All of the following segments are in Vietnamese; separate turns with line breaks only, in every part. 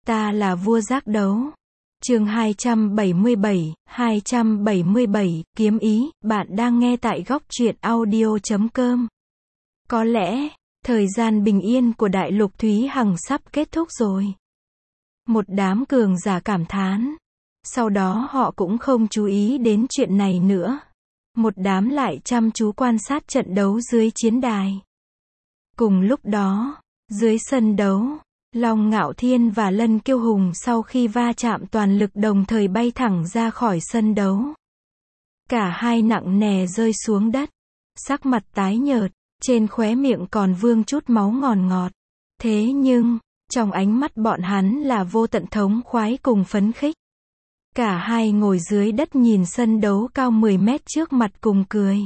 Ta là vua giác đấu. Chương 277, kiếm ý, bạn đang nghe tại góc truyện audio.com. Có lẽ, thời gian bình yên của đại lục Thúy Hằng sắp kết thúc rồi. Một đám cường giả cảm thán. Sau đó họ cũng không chú ý đến chuyện này nữa. Một đám lại chăm chú quan sát trận đấu dưới chiến đài. Cùng lúc đó, dưới sân đấu, Long Ngạo Thiên và Lân Kiêu Hùng sau khi va chạm toàn lực đồng thời bay thẳng ra khỏi sân đấu. Cả hai nặng nề rơi xuống đất, sắc mặt tái nhợt, trên khóe miệng còn vương chút máu ngọt ngọt. Thế nhưng, trong ánh mắt bọn hắn là vô tận thống khoái cùng phấn khích. Cả hai ngồi dưới đất nhìn sân đấu cao 10 mét trước mặt cùng cười.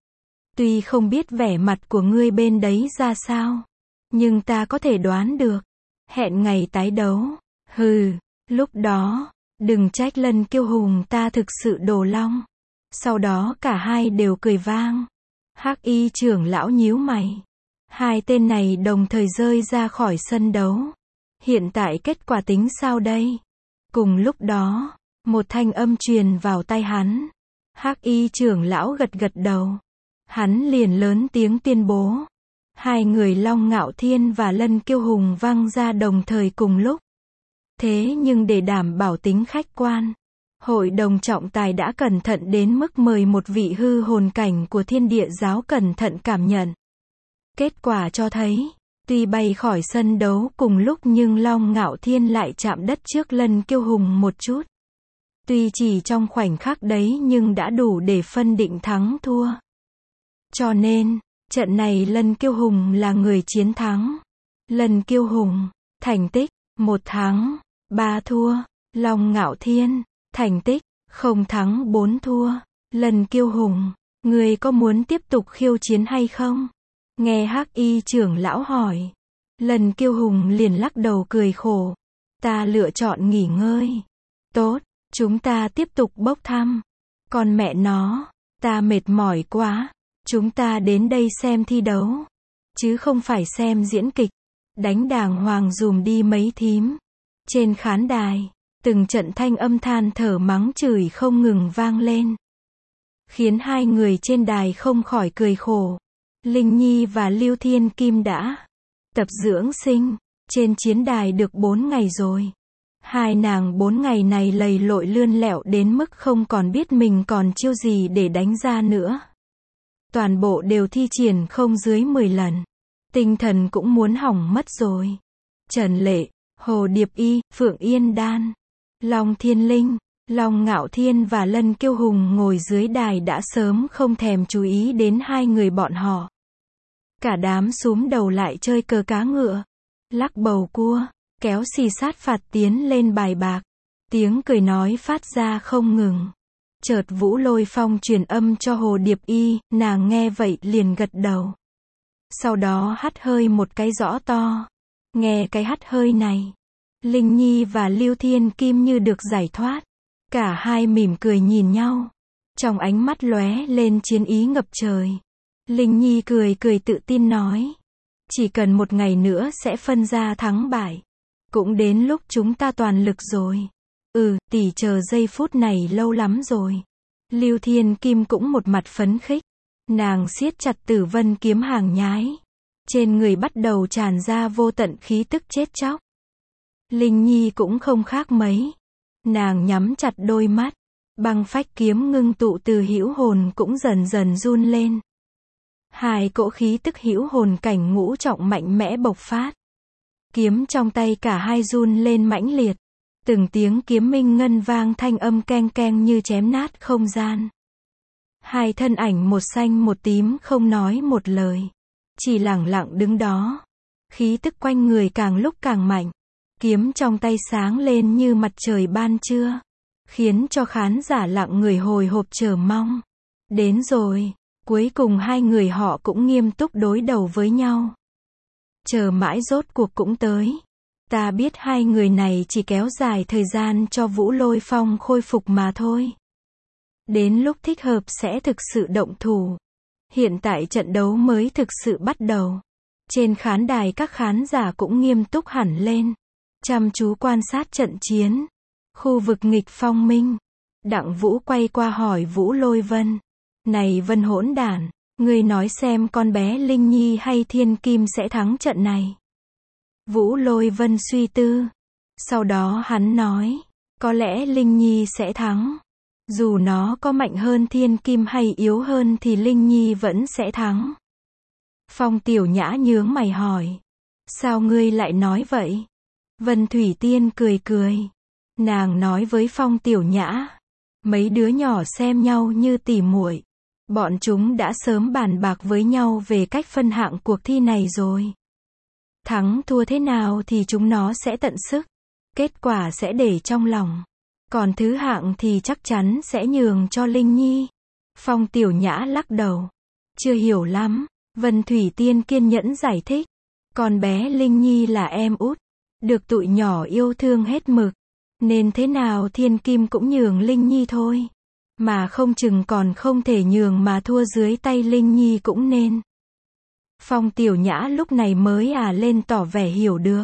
Tuy không biết vẻ mặt của ngươi bên đấy ra sao, nhưng ta có thể đoán được. Hẹn ngày tái đấu. Hừ, lúc đó, đừng trách Lân Kiêu Hùng ta thực sự đồ long. Sau đó cả hai đều cười vang. Hắc Y trưởng lão nhíu mày. Hai tên này đồng thời rơi ra khỏi sân đấu. Hiện tại kết quả tính sao đây? Cùng lúc đó, một thanh âm truyền vào tai hắn. Hắc Y trưởng lão gật gật đầu. Hắn liền lớn tiếng tuyên bố. Hai người Long Ngạo Thiên và Lân Kiêu Hùng vang ra đồng thời cùng lúc. Thế nhưng để đảm bảo tính khách quan, hội đồng trọng tài đã cẩn thận đến mức mời một vị hư hồn cảnh của Thiên Địa giáo cẩn thận cảm nhận. Kết quả cho thấy, tuy bay khỏi sân đấu cùng lúc nhưng Long Ngạo Thiên lại chạm đất trước Lân Kiêu Hùng một chút. Tuy chỉ trong khoảnh khắc đấy nhưng đã đủ để phân định thắng thua. Cho nên, trận này Lân Kiêu Hùng là người chiến thắng. Lân Kiêu Hùng, thành tích, 1 thắng, 3 thua. Long Ngạo Thiên, thành tích, 0 thắng 4 thua. Lân Kiêu Hùng, ngươi có muốn tiếp tục khiêu chiến hay không? Nghe Hắc Y trưởng lão hỏi. Lân Kiêu Hùng liền lắc đầu cười khổ. Ta lựa chọn nghỉ ngơi. Tốt, chúng ta tiếp tục bốc thăm. Còn mẹ nó, ta mệt mỏi quá. Chúng ta đến đây xem thi đấu, chứ không phải xem diễn kịch. Đánh đàng hoàng dùm đi mấy thím. Trên khán đài, từng trận thanh âm than thở mắng chửi không ngừng vang lên. Khiến hai người trên đài không khỏi cười khổ. Linh Nhi và Lưu Thiên Kim đã tập dưỡng sinh, trên chiến đài được 4 ngày rồi. Hai nàng 4 ngày này lầy lội lươn lẹo đến mức không còn biết mình còn chiêu gì để đánh ra nữa. Toàn bộ đều thi triển không dưới 10 lần. Tinh thần cũng muốn hỏng mất rồi. Trần Lệ, Hồ Điệp Y, Phượng Yên Đan, Long Thiên Linh, Long Ngạo Thiên và Lân Kiêu Hùng ngồi dưới đài đã sớm không thèm chú ý đến hai người bọn họ. Cả đám súm đầu lại chơi cờ cá ngựa, lắc bầu cua, kéo xì sát phạt tiến lên bài bạc. Tiếng cười nói phát ra không ngừng. Chợt Vũ Lôi Phong truyền âm cho Hồ Điệp Y, nàng nghe vậy liền gật đầu. Sau đó hắt hơi một cái rõ to. Nghe cái hắt hơi này, Linh Nhi và Lưu Thiên Kim như được giải thoát. Cả hai mỉm cười nhìn nhau. Trong ánh mắt lóe lên chiến ý ngập trời. Linh Nhi cười cười tự tin nói. Chỉ cần 1 ngày nữa sẽ phân ra thắng bại. Cũng đến lúc chúng ta toàn lực rồi. Tỷ chờ giây phút này lâu lắm rồi. Lưu Thiên Kim cũng một mặt phấn khích. Nàng siết chặt Tử Vân kiếm hàng nhái. Trên người bắt đầu tràn ra vô tận khí tức chết chóc. Linh Nhi cũng không khác mấy. Nàng nhắm chặt đôi mắt. Băng phách kiếm ngưng tụ từ hữu hồn cũng dần dần run lên. Hai cỗ khí tức hữu hồn cảnh ngũ trọng mạnh mẽ bộc phát. Kiếm trong tay cả hai run lên mãnh liệt. Từng tiếng kiếm minh ngân vang thanh âm keng keng như chém nát không gian. Hai thân ảnh một xanh một tím không nói một lời. Chỉ lẳng lặng đứng đó. Khí tức quanh người càng lúc càng mạnh. Kiếm trong tay sáng lên như mặt trời ban trưa. Khiến cho khán giả lặng người hồi hộp chờ mong. Đến rồi, cuối cùng hai người họ cũng nghiêm túc đối đầu với nhau. Chờ mãi rốt cuộc cũng tới. Ta biết hai người này chỉ kéo dài thời gian cho Vũ Lôi Phong khôi phục mà thôi. Đến lúc thích hợp sẽ thực sự động thủ. Hiện tại trận đấu mới thực sự bắt đầu. Trên khán đài các khán giả cũng nghiêm túc hẳn lên. chăm chú quan sát trận chiến. Khu vực nghịch phong minh. Đặng Vũ quay qua hỏi Vũ Lôi Vân. Này Vân hỗn đản, ngươi nói xem con bé Linh Nhi hay Thiên Kim sẽ thắng trận này. Vũ Lôi Vân suy tư. Sau đó hắn nói, có lẽ Linh Nhi sẽ thắng. Dù nó có mạnh hơn Thiên Kim hay yếu hơn thì Linh Nhi vẫn sẽ thắng. Phong Tiểu Nhã nhướng mày hỏi. Sao ngươi lại nói vậy? Vân Thủy Tiên cười cười. Nàng nói với Phong Tiểu Nhã. Mấy đứa nhỏ xem nhau như tỉ muội. Bọn chúng đã sớm bàn bạc với nhau về cách phân hạng cuộc thi này rồi. Thắng thua thế nào thì chúng nó sẽ tận sức. Kết quả sẽ để trong lòng. Còn thứ hạng thì chắc chắn sẽ nhường cho Linh Nhi. Phong Tiểu Nhã lắc đầu. Chưa hiểu lắm. Vân Thủy Tiên kiên nhẫn giải thích. Con bé Linh Nhi là em út. Được tụi nhỏ yêu thương hết mực. Nên thế nào Thiên Kim cũng nhường Linh Nhi thôi. Mà không chừng còn không thể nhường mà thua dưới tay Linh Nhi cũng nên. Phong Tiểu Nhã lúc này mới lên tỏ vẻ hiểu được.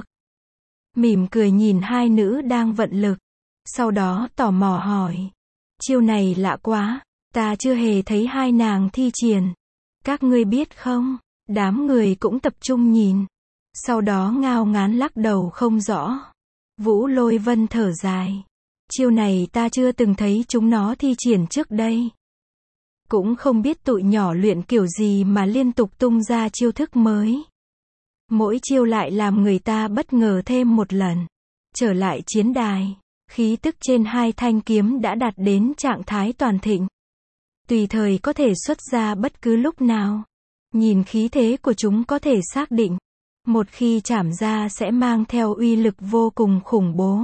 Mỉm cười nhìn hai nữ đang vận lực. Sau đó tò mò hỏi. Chiêu này lạ quá. Ta chưa hề thấy hai nàng thi triển. Các ngươi biết không? Đám người cũng tập trung nhìn. Sau đó ngao ngán lắc đầu không rõ. Vũ Lôi Vân thở dài. Chiêu này ta chưa từng thấy chúng nó thi triển trước đây. Cũng không biết tụi nhỏ luyện kiểu gì mà liên tục tung ra chiêu thức mới. Mỗi chiêu lại làm người ta bất ngờ thêm một lần. Trở lại chiến đài. Khí tức trên hai thanh kiếm đã đạt đến trạng thái toàn thịnh. Tùy thời có thể xuất ra bất cứ lúc nào. Nhìn khí thế của chúng có thể xác định. Một khi chảm ra sẽ mang theo uy lực vô cùng khủng bố.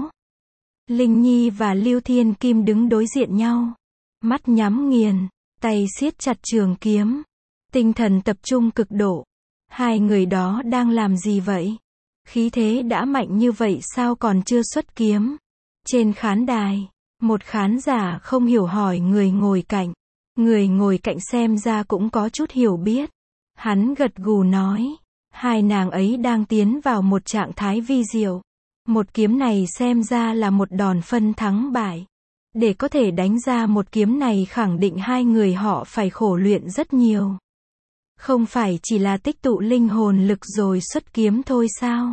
Linh Nhi và Lưu Thiên Kim đứng đối diện nhau. Mắt nhắm nghiền, tay siết chặt trường kiếm. Tinh thần tập trung cực độ. Hai người đó đang làm gì vậy? Khí thế đã mạnh như vậy sao còn chưa xuất kiếm? Trên khán đài, một khán giả không hiểu hỏi người ngồi cạnh. Người ngồi cạnh xem ra cũng có chút hiểu biết. Hắn gật gù nói. Hai nàng ấy đang tiến vào một trạng thái vi diệu. Một kiếm này xem ra là một đòn phân thắng bại. Để có thể đánh ra một kiếm này khẳng định hai người họ phải khổ luyện rất nhiều. Không phải chỉ là tích tụ linh hồn lực rồi xuất kiếm thôi sao?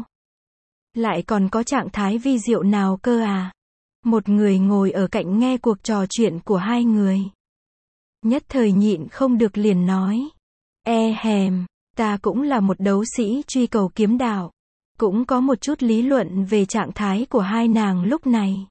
Lại còn có trạng thái vi diệu nào cơ à? Một người ngồi ở cạnh nghe cuộc trò chuyện của hai người. Nhất thời nhịn không được liền nói. Hèm, ta cũng là một đấu sĩ truy cầu kiếm đạo. Cũng có một chút lý luận về trạng thái của hai nàng lúc này.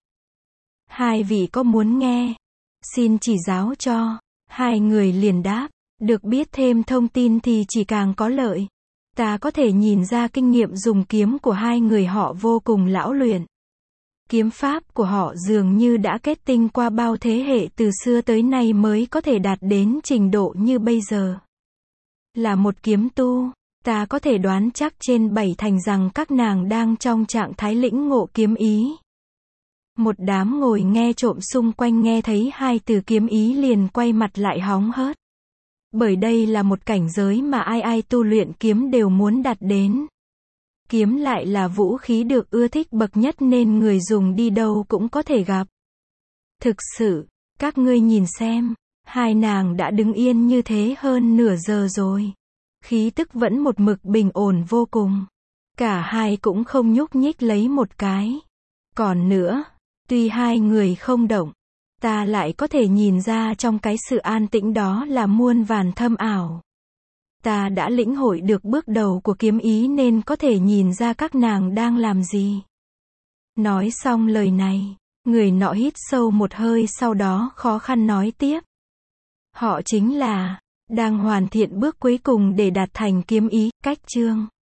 Hai vị có muốn nghe? Xin chỉ giáo cho. Hai người liền đáp. Được biết thêm thông tin thì chỉ càng có lợi. Ta có thể nhìn ra kinh nghiệm dùng kiếm của hai người họ vô cùng lão luyện. Kiếm pháp của họ dường như đã kết tinh qua bao thế hệ từ xưa tới nay mới có thể đạt đến trình độ như bây giờ. Là một kiếm tu, ta có thể đoán chắc trên 7 thành rằng các nàng đang trong trạng thái lĩnh ngộ kiếm ý. Một đám ngồi nghe trộm xung quanh nghe thấy hai từ kiếm ý liền quay mặt lại hóng hớt. Bởi đây là một cảnh giới mà ai tu luyện kiếm đều muốn đạt đến. Kiếm lại là vũ khí được ưa thích bậc nhất nên người dùng đi đâu cũng có thể gặp. Thực sự, các ngươi nhìn xem, hai nàng đã đứng yên như thế hơn nửa giờ rồi. Khí tức vẫn một mực bình ổn vô cùng. Cả hai cũng không nhúc nhích lấy một cái. Còn nữa, tuy hai người không động, ta lại có thể nhìn ra trong cái sự an tĩnh đó là muôn vàn thâm ảo. Ta đã lĩnh hội được bước đầu của kiếm ý nên có thể nhìn ra các nàng đang làm gì. Nói xong lời này, người nọ hít sâu một hơi sau đó khó khăn nói tiếp. Họ chính là đang hoàn thiện bước cuối cùng để đạt thành kiếm ý, cách chương.